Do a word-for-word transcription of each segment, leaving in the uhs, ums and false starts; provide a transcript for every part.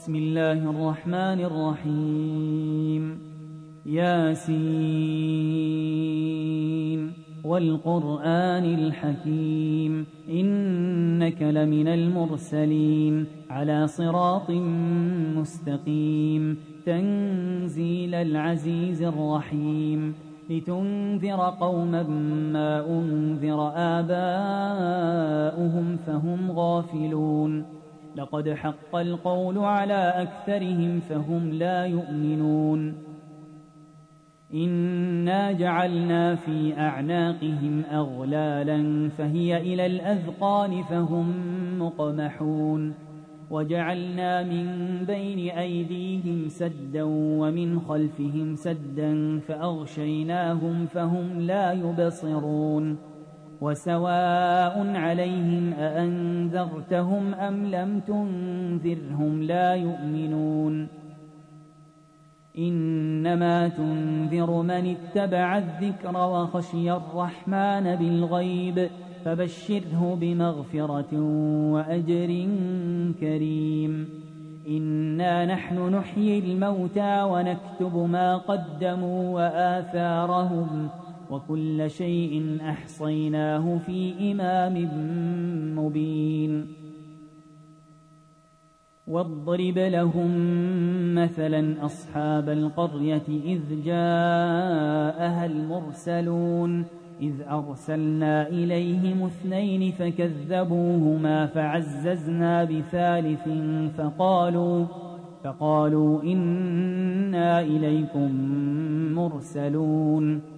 بسم الله الرحمن الرحيم ياسين والقرآن الحكيم إنك لمن المرسلين على صراط مستقيم تنزيل العزيز الرحيم لتنذر قوما ما أنذر آباؤهم فهم غافلون لقد حق القول على أكثرهم فهم لا يؤمنون إنا جعلنا في أعناقهم أغلالا فهي إلى الأذقان فهم مقمحون وجعلنا من بين أيديهم سدا ومن خلفهم سدا فأغشيناهم فهم لا يبصرون وسواء عليهم أأنذرتهم أم لم تنذرهم لا يؤمنون إنما تنذر من اتبع الذكر وخشي الرحمن بالغيب فبشره بمغفرة وأجر كريم إنا نحن نحيي الموتى ونكتب ما قدموا وآثارهم وكل شيء أحصيناه في إمام مبين واضرب لهم مثلا أصحاب القرية إذ جاءها المرسلون إذ أرسلنا إليهم اثنين فكذبوهما فعززنا بثالث فقالوا فقالوا إنا إليكم مرسلون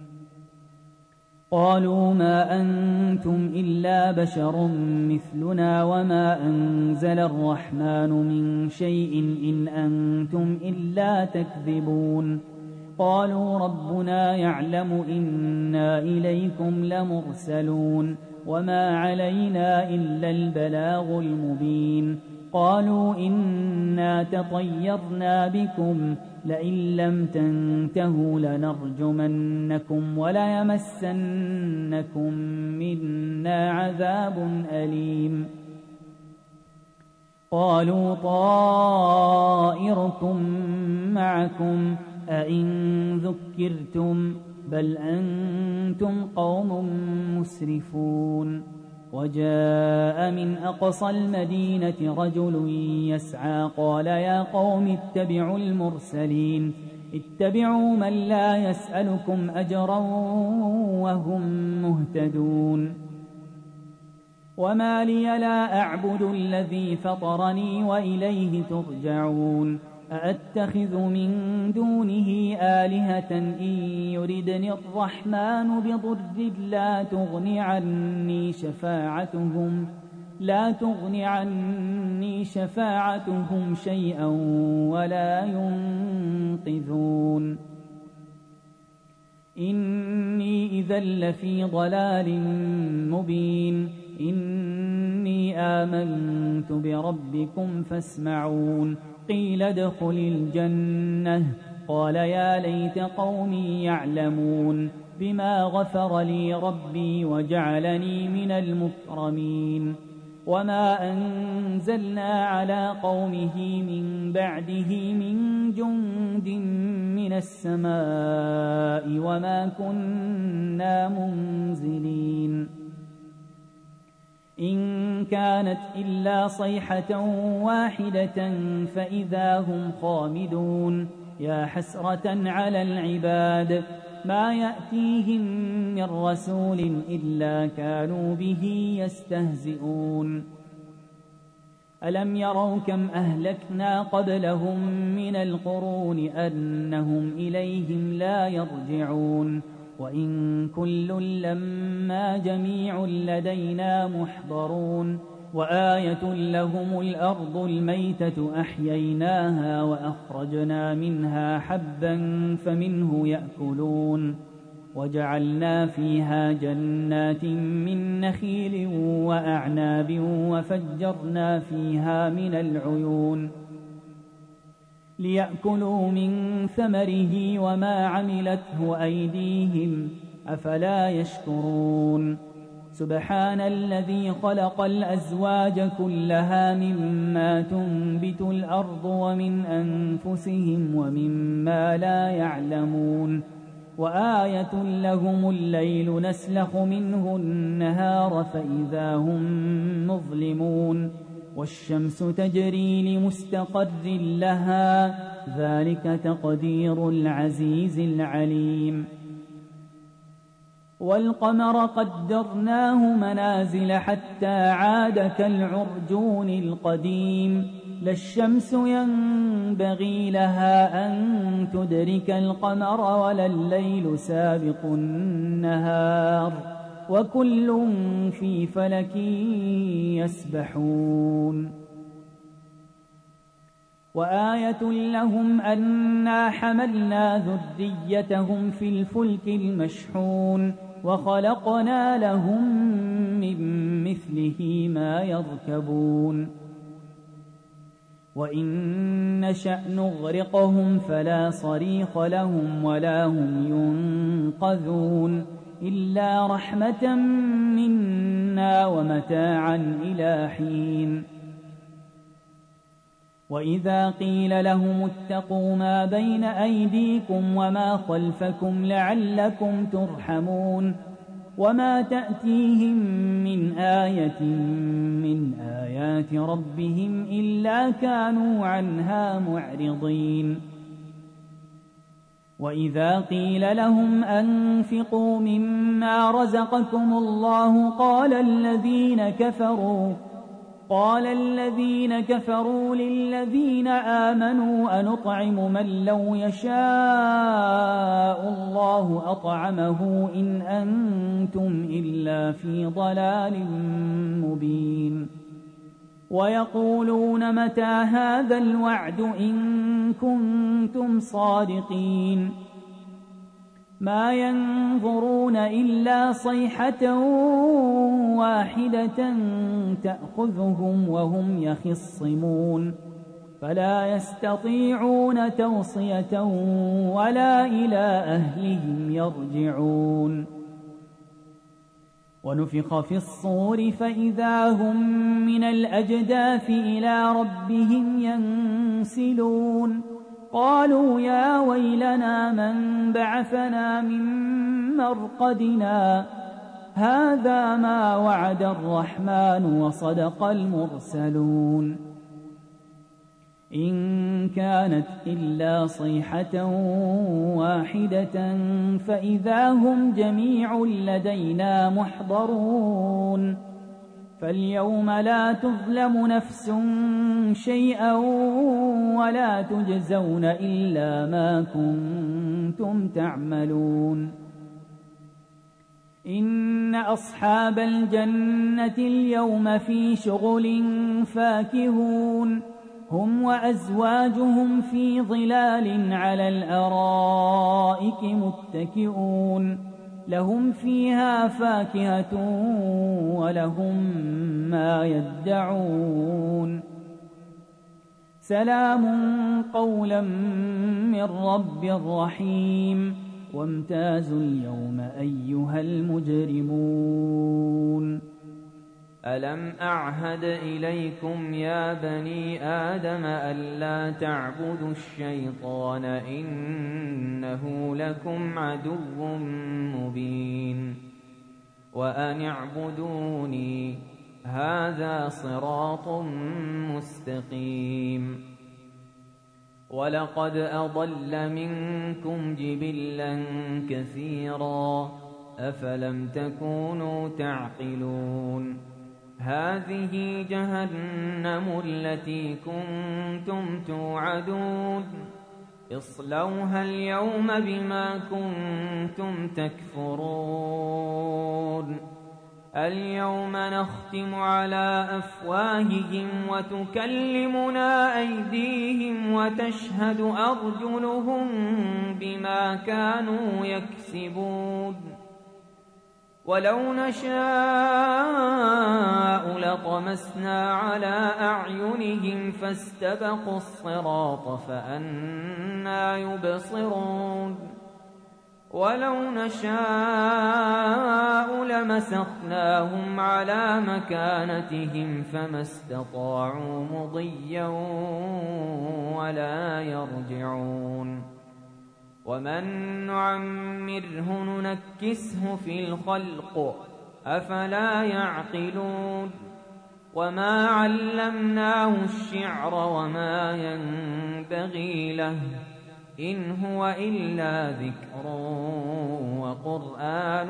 قالوا ما أنتم إلا بشر مثلنا وما أنزل الرحمن من شيء إن أنتم إلا تكذبون قالوا ربنا يعلم إنا إليكم لمرسلون وما علينا إلا البلاغ المبين قالوا إنا تطيرنا بكم لئن لم تنتهوا لنرجمنكم وليمسنكم منا عذاب أليم قالوا طائركم معكم أئن ذكرتم بل أنتم قوم مسرفون وجاء من أقصى المدينة رجل يسعى قال يا قوم اتبعوا المرسلين اتبعوا من لا يسألكم أجرا وهم مهتدون وما لي لا أعبد الذي فطرني وإليه ترجعون أأتخذ من دونه آلهة إن يردني الرحمن بضر لا تغن عني شفاعتهم لا تغن عني شفاعتهم شيئا ولا ينقذون إني إذا لفي ضلال مبين إني آمنت بربكم فاسمعون قيل ادخل الجنة قال يا ليت قومي يعلمون بما غفر لي ربي وجعلني من المكرمين وما أنزلنا على قومه من بعده من جند من السماء وما كنا منزلين إن كانت إلا صيحة واحدة فإذا هم خامدون يا حسرة على العباد ما يأتيهم من رسول إلا كانوا به يستهزئون ألم يروا كم أهلكنا قبلهم من القرون أنهم إليهم لا يرجعون وإن كل لما جميع لدينا محضرون وآية لهم الأرض الميتة أحييناها وأخرجنا منها حبا فمنه يأكلون وجعلنا فيها جنات من نخيل وأعناب وفجرنا فيها من العيون ليأكلوا من ثمره وما عملته أيديهم أفلا يشكرون سبحان الذي خلق الأزواج كلها مما تنبت الأرض ومن أنفسهم ومما لا يعلمون وآية لهم الليل نسلخ منه النهار فإذا هم مظلمون والشمس تجري لمستقر لها ذلك تقدير العزيز العليم والقمر قدرناه منازل حتى عاد كالعرجون القديم لا الشمس ينبغي لها أن تدرك القمر ولا الليل سابق النهار وكل في فلك يسبحون وآية لهم أنا حملنا ذريتهم في الفلك المشحون وخلقنا لهم من مثله ما يركبون وإن نشأ نغرقهم فلا صريخ لهم ولا هم ينقذون إلا رحمة منا ومتاعا إلى حين وإذا قيل لهم اتقوا ما بين أيديكم وما خلفكم لعلكم ترحمون وما تأتيهم من آية من آيات ربهم إلا كانوا عنها معرضين وإذا قيل لهم أنفقوا مما رزقكم الله قال الذين كفروا قال الذين كفروا للذين آمنوا أنطعم من لو يشاء الله أطعمه إن أنتم إلا في ضلال مبين ويقولون متى هذا الوعد إن كنتم صادقين ما ينظرون إلا صيحة واحدة تأخذهم وهم يخصمون فلا يستطيعون توصية ولا إلى أهلهم يرجعون ونفخ في الصور فإذا هم من الأجداث إلى ربهم ينسلون قالوا يا ويلنا من بعثنا من مرقدنا هذا ما وعد الرحمن وصدق المرسلون إن كانت إلا صيحة واحدة فإذا هم جميع لدينا محضرون فاليوم لا تظلم نفس شيئا ولا تجزون إلا ما كنتم تعملون إن أصحاب الجنة اليوم في شغل فاكهون هم وأزواجهم في ظلال على الأرائك متكئون لهم فيها فاكهة ولهم ما يدعون سلام قولا من رب رحيم وامتازوا اليوم أيها المجرمون ألم أعهد إليكم يا بني آدم ألا تعبدوا الشيطان إنه لكم عدو مبين وأن اعبدوني هذا صراط مستقيم ولقد أضل منكم جبلا كثيرا أفلم تكونوا تعقلون هذه جهنم التي كنتم توعدون اصلوها اليوم بما كنتم تكفرون اليوم نختم على أفواههم وتكلمنا أيديهم وتشهد أرجلهم بما كانوا يكسبون ولو نشاء لطمسنا على أعينهم فاستبقوا الصراط فأنى يبصرون ولو نشاء لمسخناهم على مكانتهم فما استطاعوا مضيا ولا يرجعون ومن نعمره ننكسه في الخلق أفلا يعقلون وما علمناه الشعر وما ينبغي له إن هو إلا ذكر وقرآن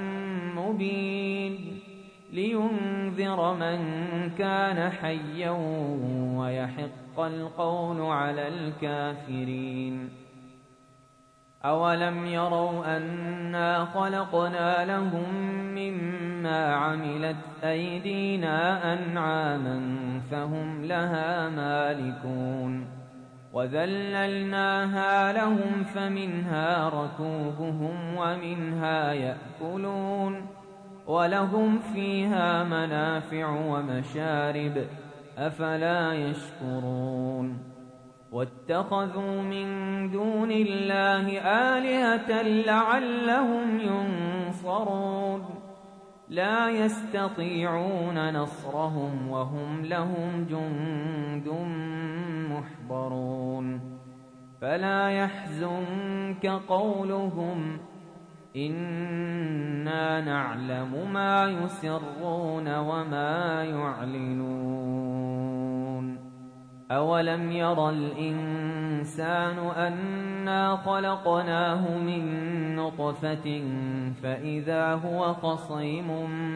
مبين لينذر من كان حيا ويحق القول على الكافرين أولم يروا أنا خلقنا لهم مما عملت أيدينا أنعاما فهم لها مالكون وذللناها لهم فمنها ركوبهم ومنها يأكلون ولهم فيها منافع ومشارب أفلا يشكرون واتخذوا من دون الله آلهة لعلهم ينصرون لا يستطيعون نصرهم وهم لهم جند محضرون فلا يحزنك قولهم إنا نعلم ما يسرون وما يعلنون أولم ير الإنسان أنا خلقناه من نطفة فإذا هو خصيم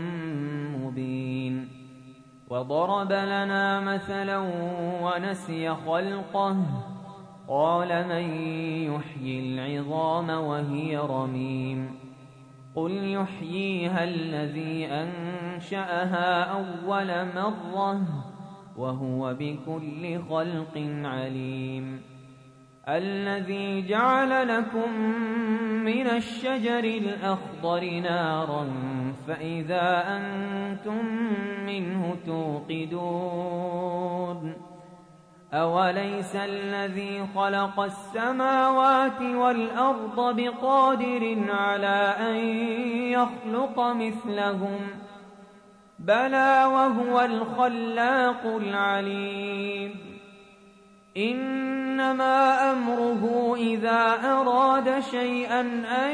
مبين وضرب لنا مثلا ونسي خلقه قال من يحيي العظام وهي رميم قل يحييها الذي أنشأها أول مرة وهو بكل خلق عليم الذي جعل لكم من الشجر الأخضر نارا فإذا أنتم منه توقدون أوليس الذي خلق السماوات والأرض بقادر على أن يخلق مثلهم بلى وهو الخلاق العليم إنما أمره إذا أراد شيئا أن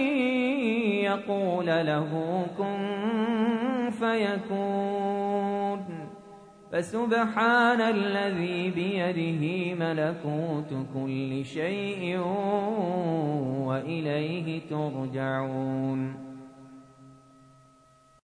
يقول له كن فيكون فسبحان الذي بيده ملكوت كل شيء وإليه ترجعون